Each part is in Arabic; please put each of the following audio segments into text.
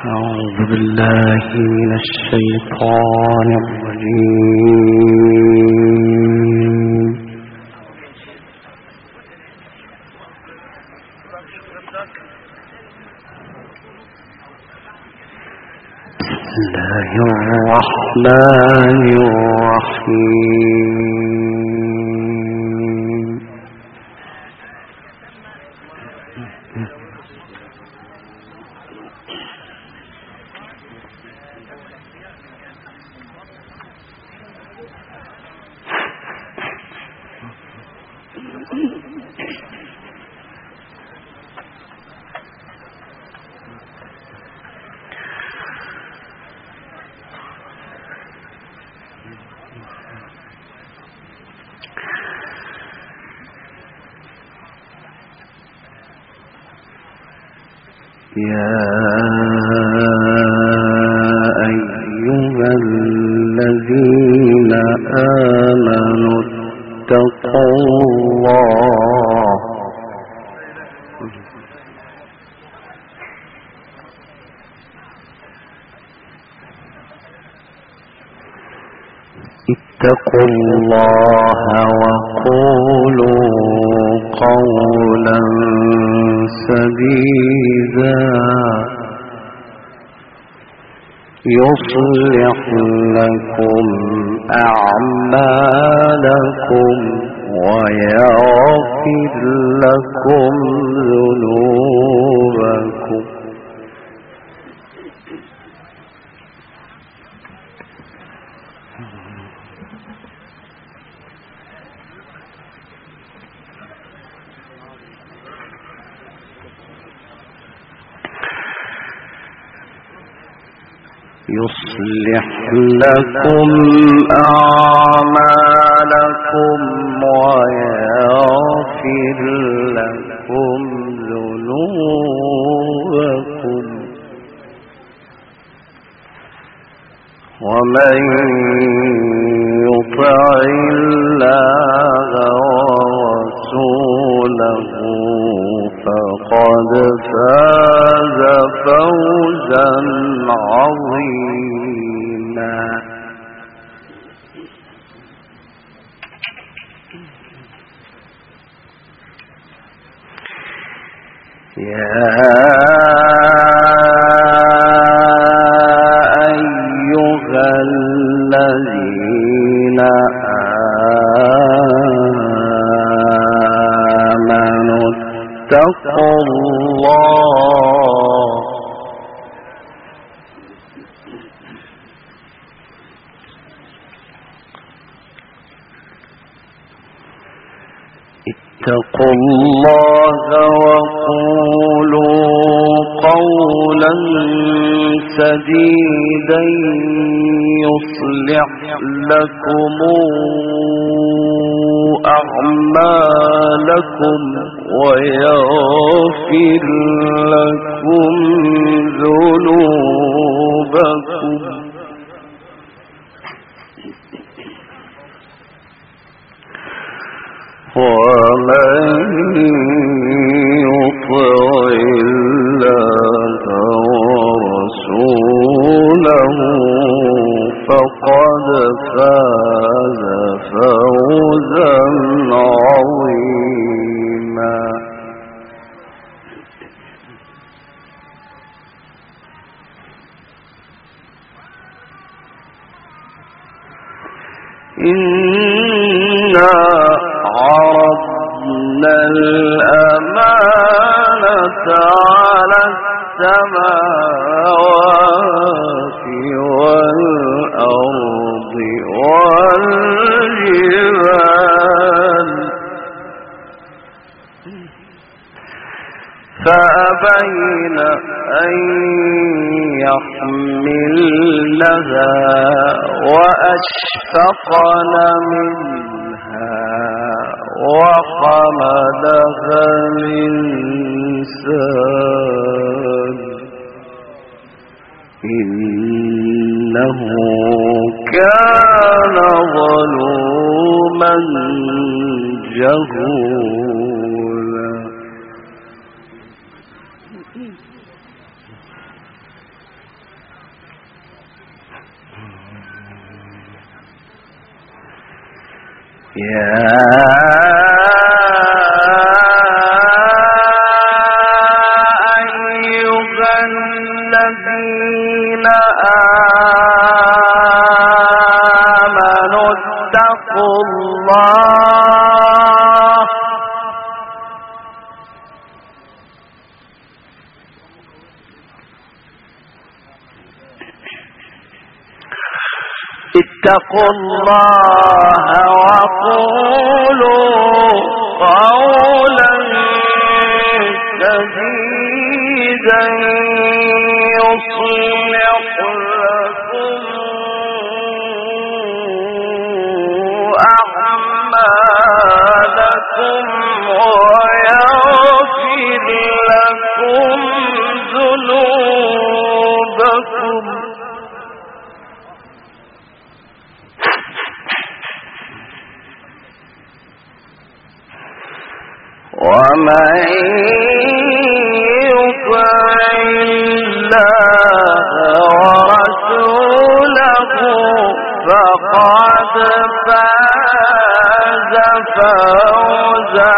أعوذ بالله من الشيطان الرجيم. بسم الله الرحمن الرحيم. يا أيها الذين آمنوا اتقوا الله وقولوا قولا سديدا يصلح لكم أعمالكم ويغفر لكم ذنوبكم يصلح لكم أعمالكم ويغفر لكم ذنوبكم ومن يطع الله ورسوله فقد فاز فوزا عظيما. يا أيها الذين آمنوا اتقوا الله وقولوا قولا سديدا يصلح لكم أعمالكم ويغفر لكم ذنوبكم ومن يطع الله ورسوله فقد فاز فوزا عظيما. إنا عرضنا الأمانة على السماوات والأرض والجبال فأبين أن يحملنها وأشفقن منها وحملها الإنسان إنه كان ظلوما جهولا. يا أيها الذين آمنوا اتقوا الله وقولوا قولا سديدا يصلح لكم أعمالكم ويغفر لكم ذنوبكم ومن يطع الله ورسوله فقد فاز فوزا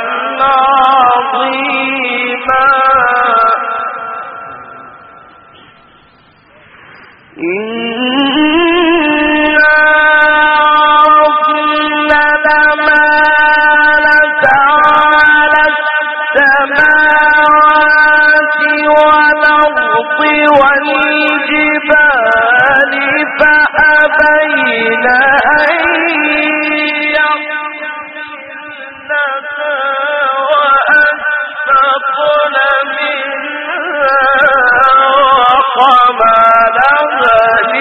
عظيما والجبال فأبين أن يحملنها وأشفقن منها وحملها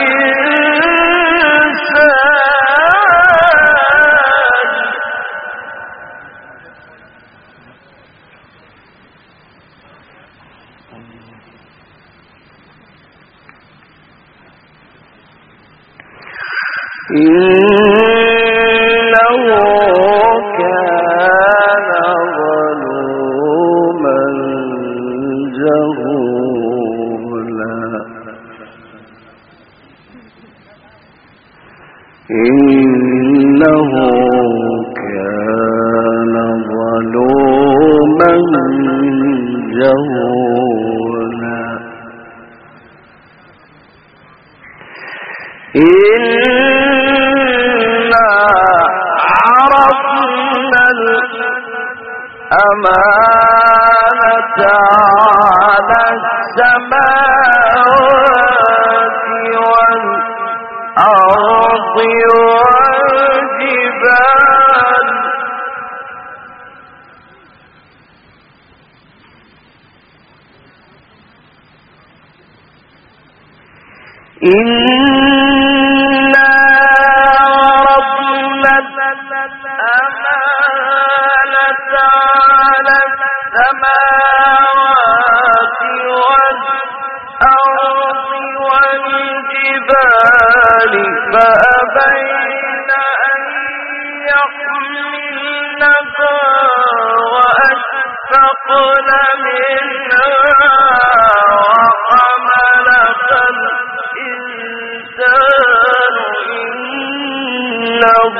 الإنسان إنه كان ظلوما جهولا إنه كان ظلوما جهولا إنا عرضنا الأمانة على السماوات والأرض والجبال إنا عرضنا الأمانة على السماوات والأرض والجبال فأبين أن يحملنها وأشفقن منها وحملها الإنسان إنه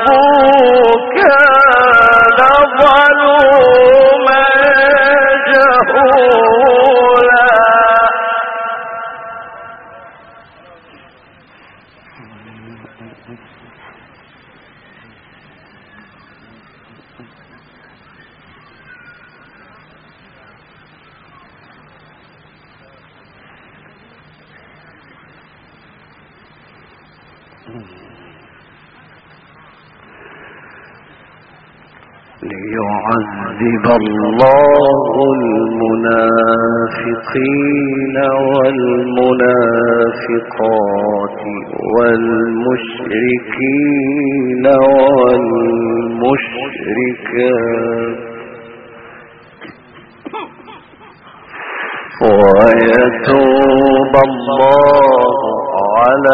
كان ظلوما جهولا ليعذب الله المنافقين والمنافقات والمشركين والمشركات ويتوب الله على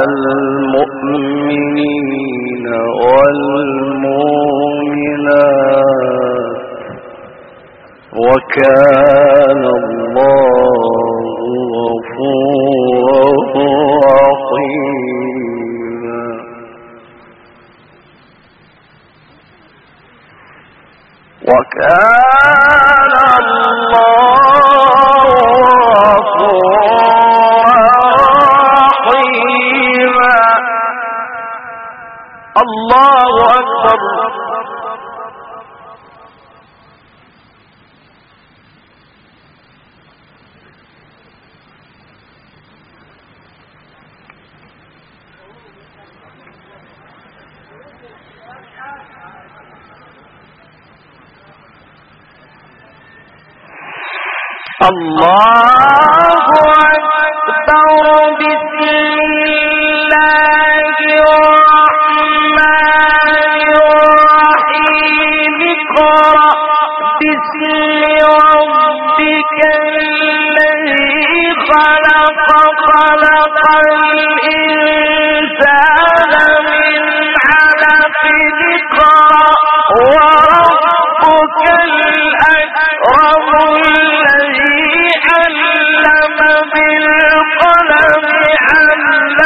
المؤمنين والمؤمنات وكان الله غفورا رحيما الله أكبر بسم الله الرحمن الرحيم اقرأ باسم ربك الذي خلق خلق الإنسان من علق اقرأ وربك الأكرم بالقلم علم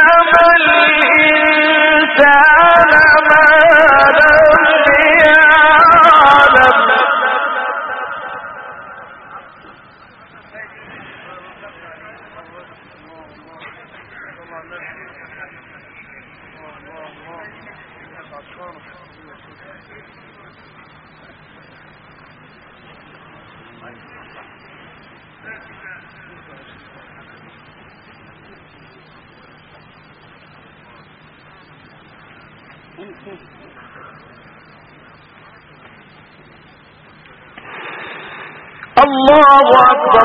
الإنسان ما لم يعلم الله أكبر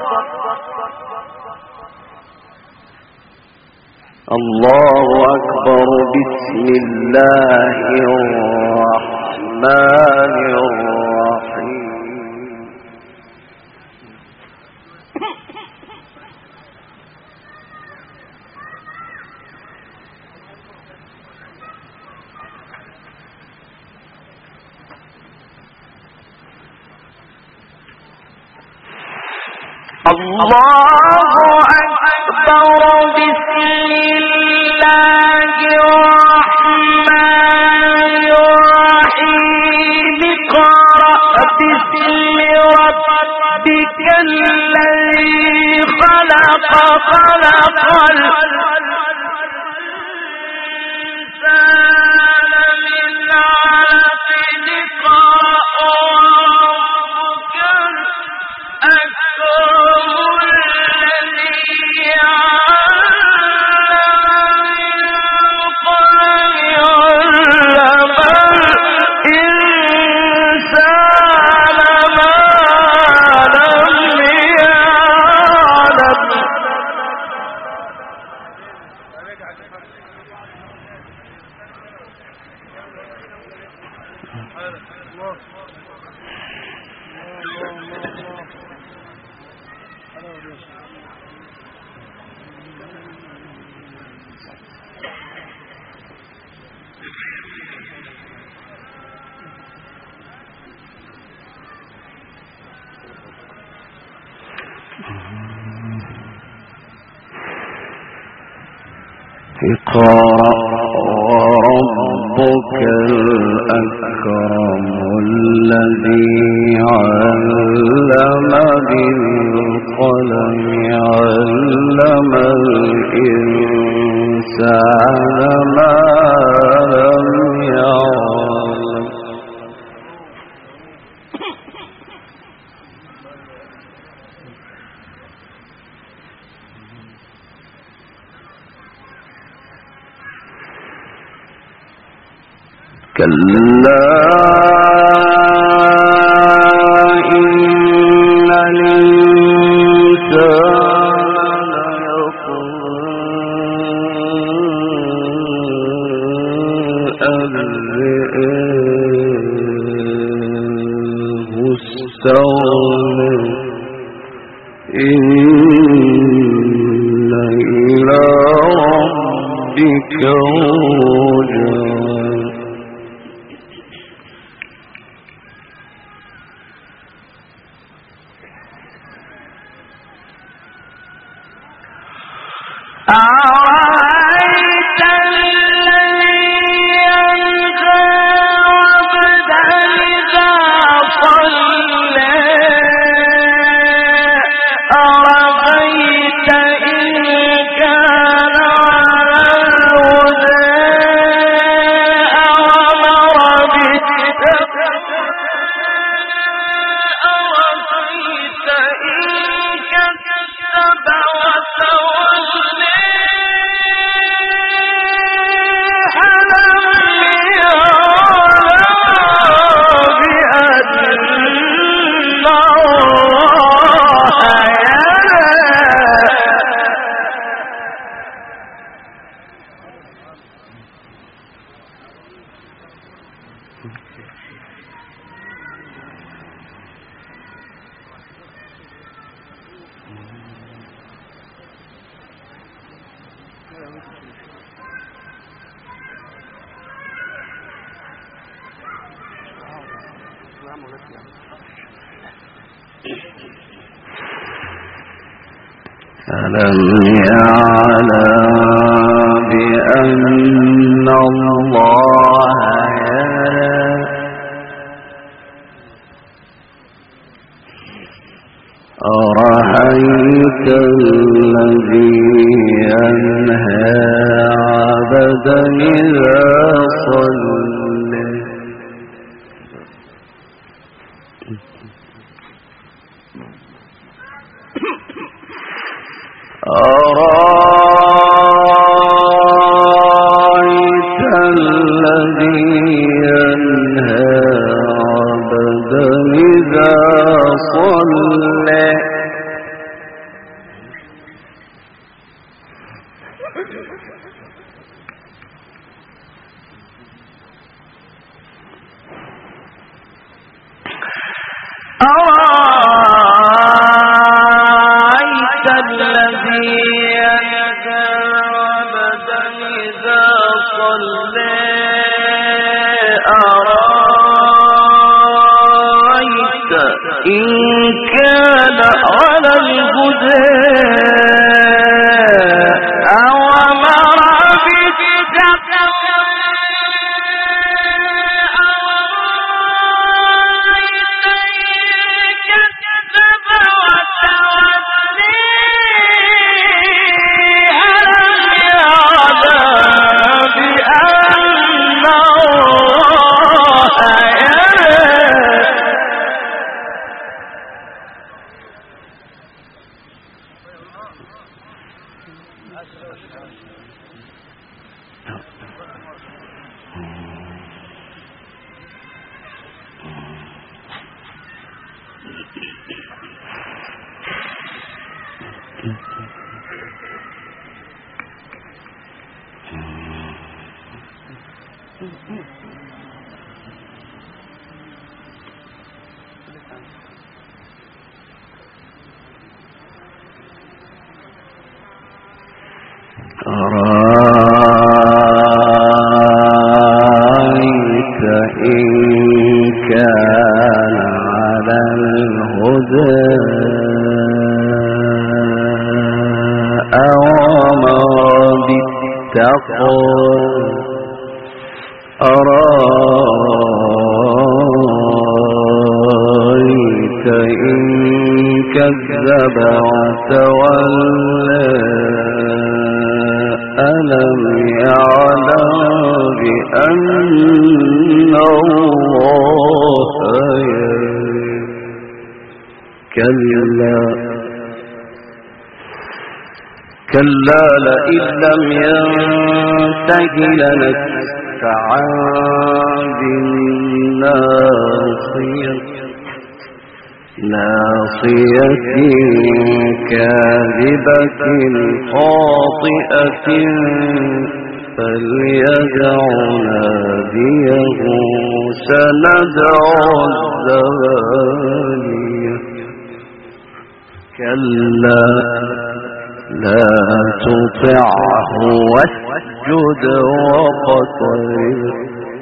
الله أكبر بسم الله الرحمن الرحيم الله أكبر بسم الله الرحمن الرحيم اقرأ باسم ربك الذي خلق خلق الإنسان من علق اقرأ اقرأ وربك الأكرم الذي علم بالقلم علم الإنسان ما لم يعلم كلا إن الإنسان ليطغى أن رآه استغنى إن إلى ربك رجعا أرأيت الذي ينهى عبدا إذا صلى أرأيت إن كان على الهدى أمر ألم يعلم بأن الله يرى أرأيت الذي ينهى عبدا إذا صلى أرأيت الذي ينهى عبدا إذا صلى إن كان على الهدى أو أمر بالتقوى أرأيت إن كذب وتولى ألم يعلم بأن الله أرأيت إن كان على الهدى أو أمر بالتقوى أرأيت إن كذب وتولى ألم يعلم بأن الله يرى كلا لئن لم ينته لنسفعا بالناصية كاذبة خاطئة فليدع ناديه سندع الزبانية كلا لا تطعه واسجد واقترب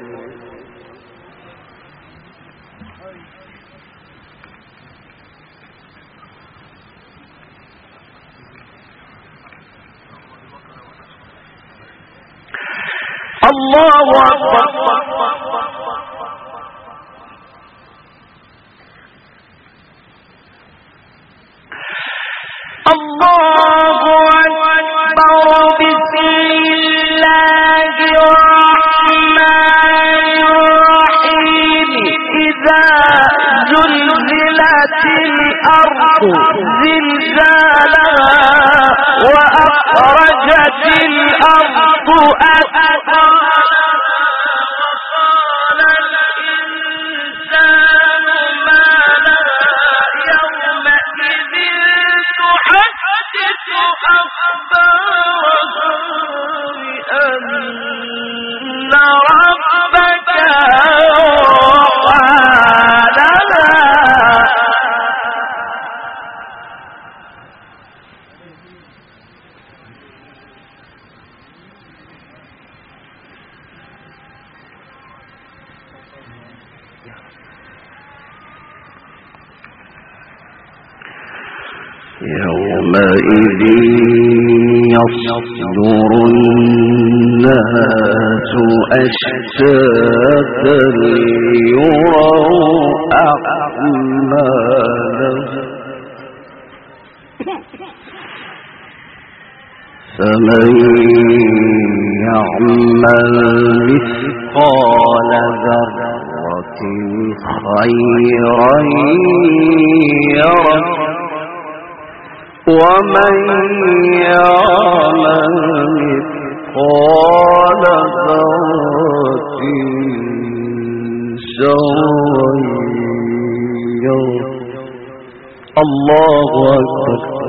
الله أكبر الله أكبر بسم الله الرحمن الرحيم إذا زلزلت الأرض زلزالها وأخرجت الأرض أثقالها وقال الإنسان ما لها يومئذ تحدث أخبارها بأن ربك يومئذ يصدر الناس أشتاتا ليروا أعمالهم فمن يعمل مثقال ذرة خيرا يره ومن يعمل مثقال ذرة شرا يره الله أكبر.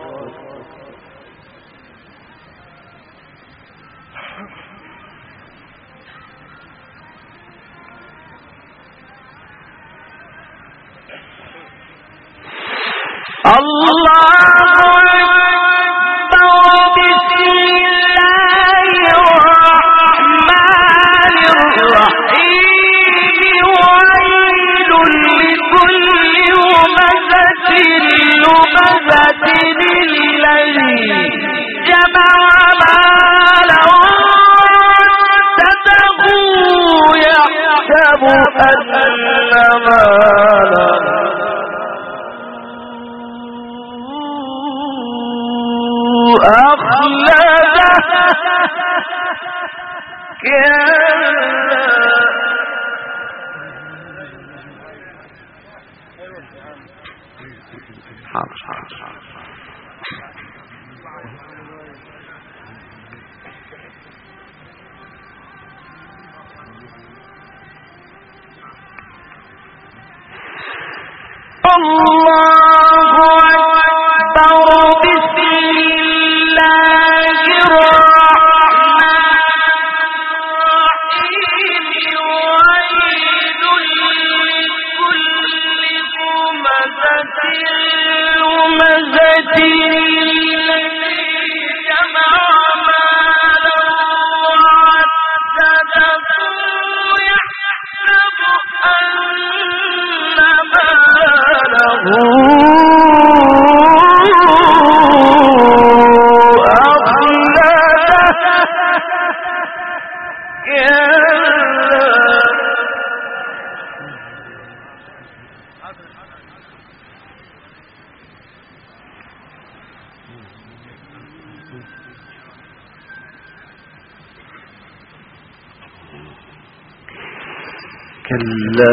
كلا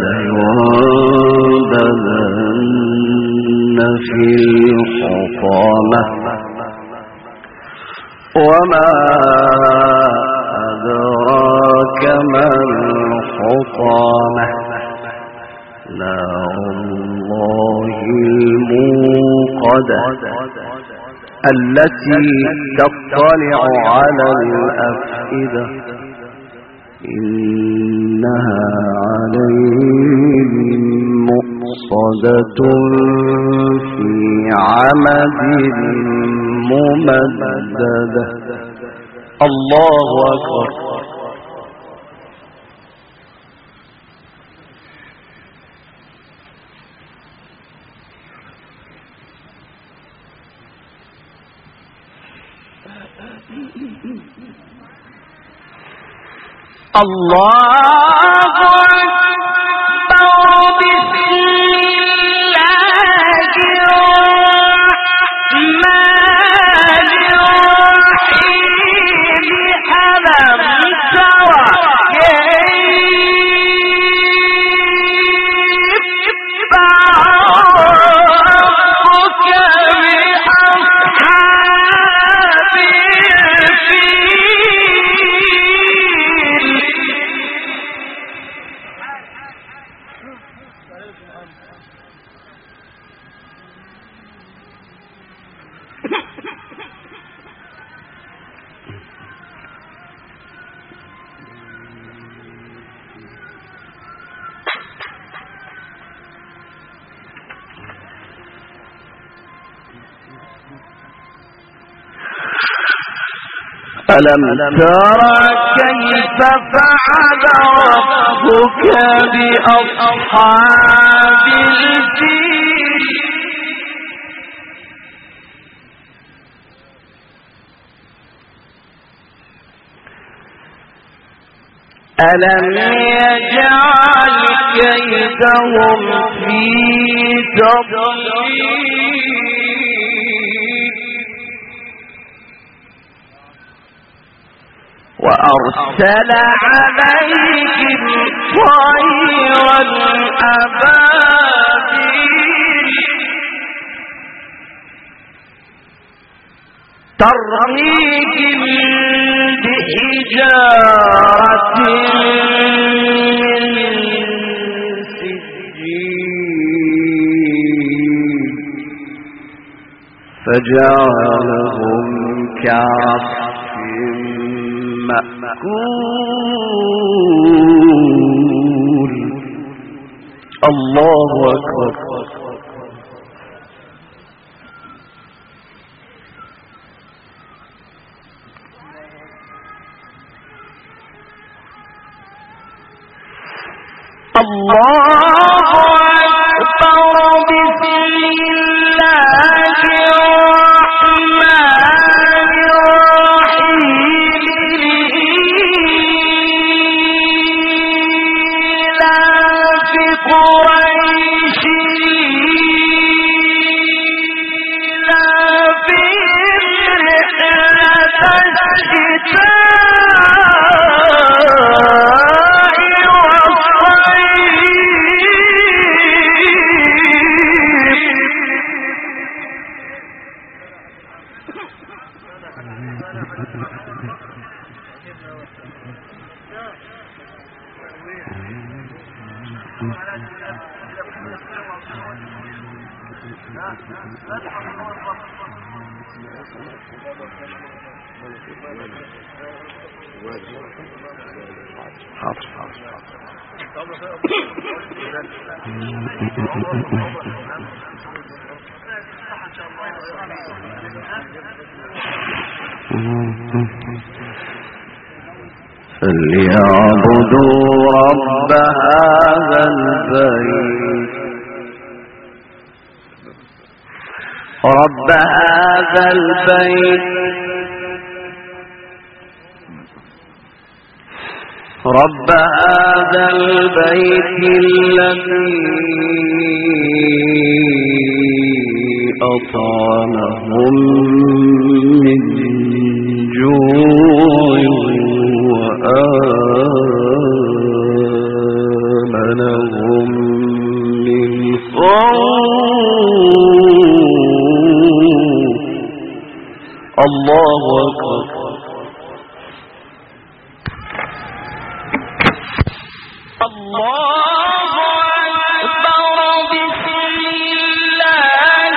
لينبذن في الحطمة وما أدراك ما الحطمة نار الله الموقدة التي تطلع على الأفئدة إنها عليهم مؤصدة في عمد ممددة الله أكبر. الله أكبر بسم الله الرحمن الرحيم ألم تر كيف فعل ربك بأصحاب ألم تر كيف فعل ربك بأصحاب الفيل ألم يجعل كيدهم في تضليل وأرسل عليهم طيرا أبابيل ترميهم بحجارة من سجيل فجعلهم كعصف مأكول. الله أكبر. الله أكبر. بسم الله الرحمن الرحيم. إيلاف قريش إيلافهم رحلة الشتاء فليعبدوا رب هذا البيت رب هذا البيت رب هذا البيت الذي أطعمهم من جوع وآمنهم من خوف. الله أكبر. الله أكبر. بسم الله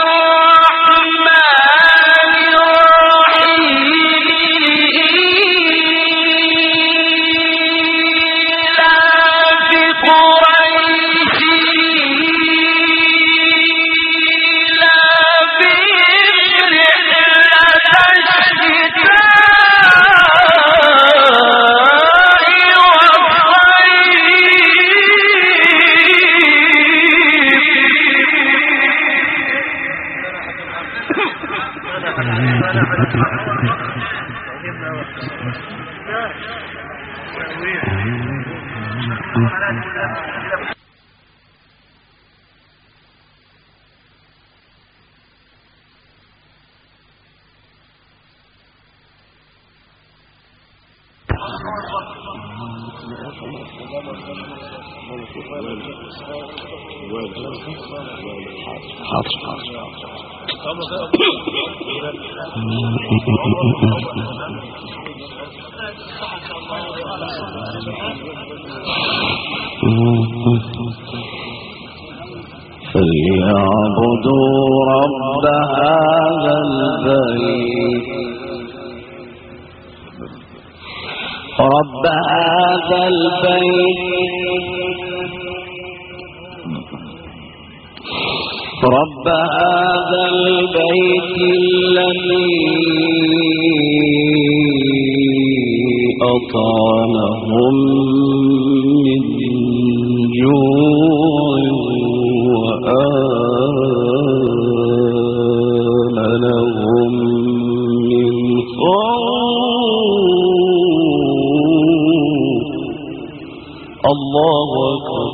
الرحمن الرحيم. إيلاف قريش إيلافهم رحلة فليعبدوا رب هذا البيت رب هذا البيت رب هذا البيت الذي أطعمهم من جوع وآمنهم من خوف. الله أكبر.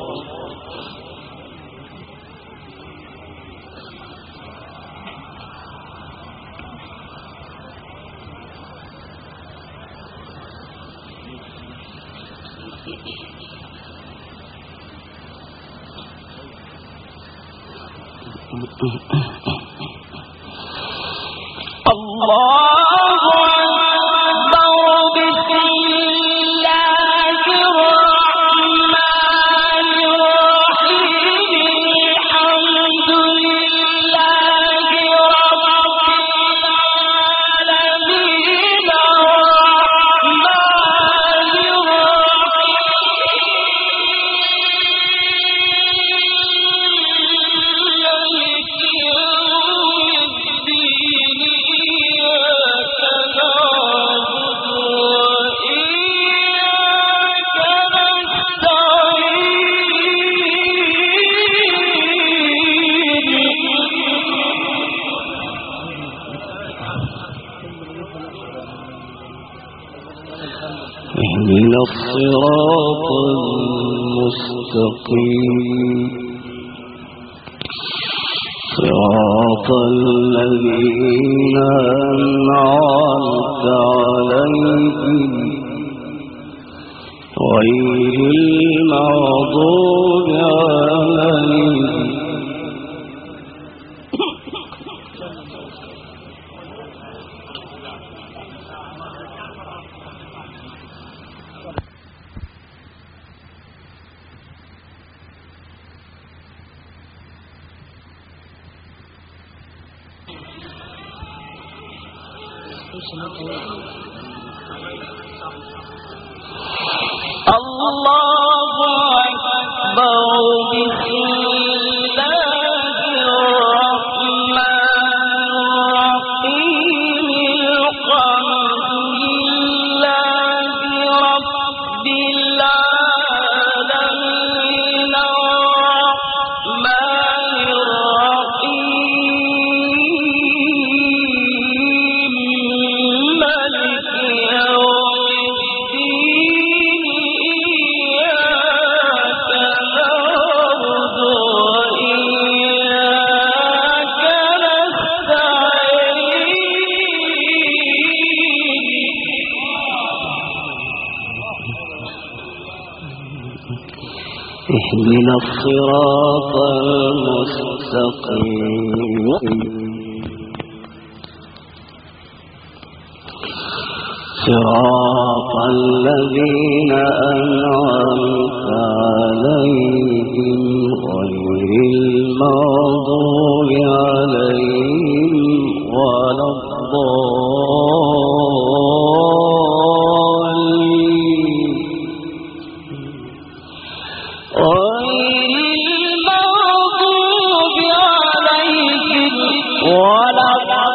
اهدنا الصراط المستقيم صراط الذين أنعمت عليهم غير المغضوب عليهم الله أكبر. بسم الله الرحمن الرحيم. الحمد لله رب العالمين الرحمن الرحيم مالك يوم الدين. إياك نعبد وإياك نستعين. اهدنا الصراط المستقيم صراط الذين أنعمت عليهم غير المغضوب عليهم ولا الضالين. غير المغضوب عليهم ولا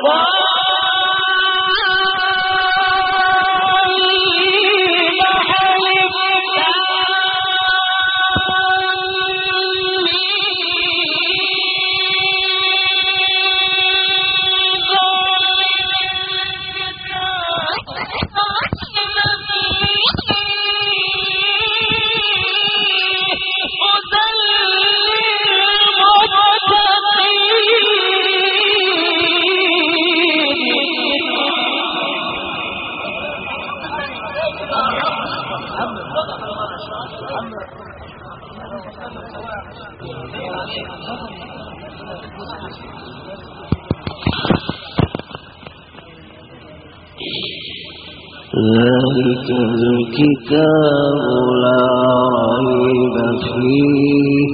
ذلك الكتاب لا ريب فيه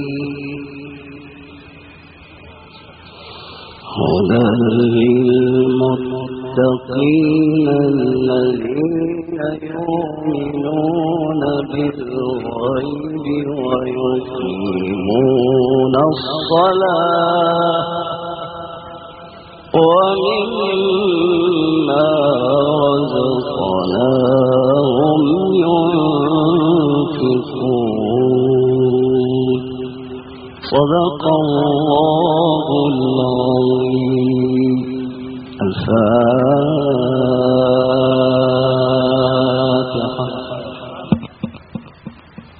هدى للمتقين الذين يؤمنون بالغيب ويقيمون الصلاة ومما رزقناهم يصفون صدق الله العظيم. الفاتحة.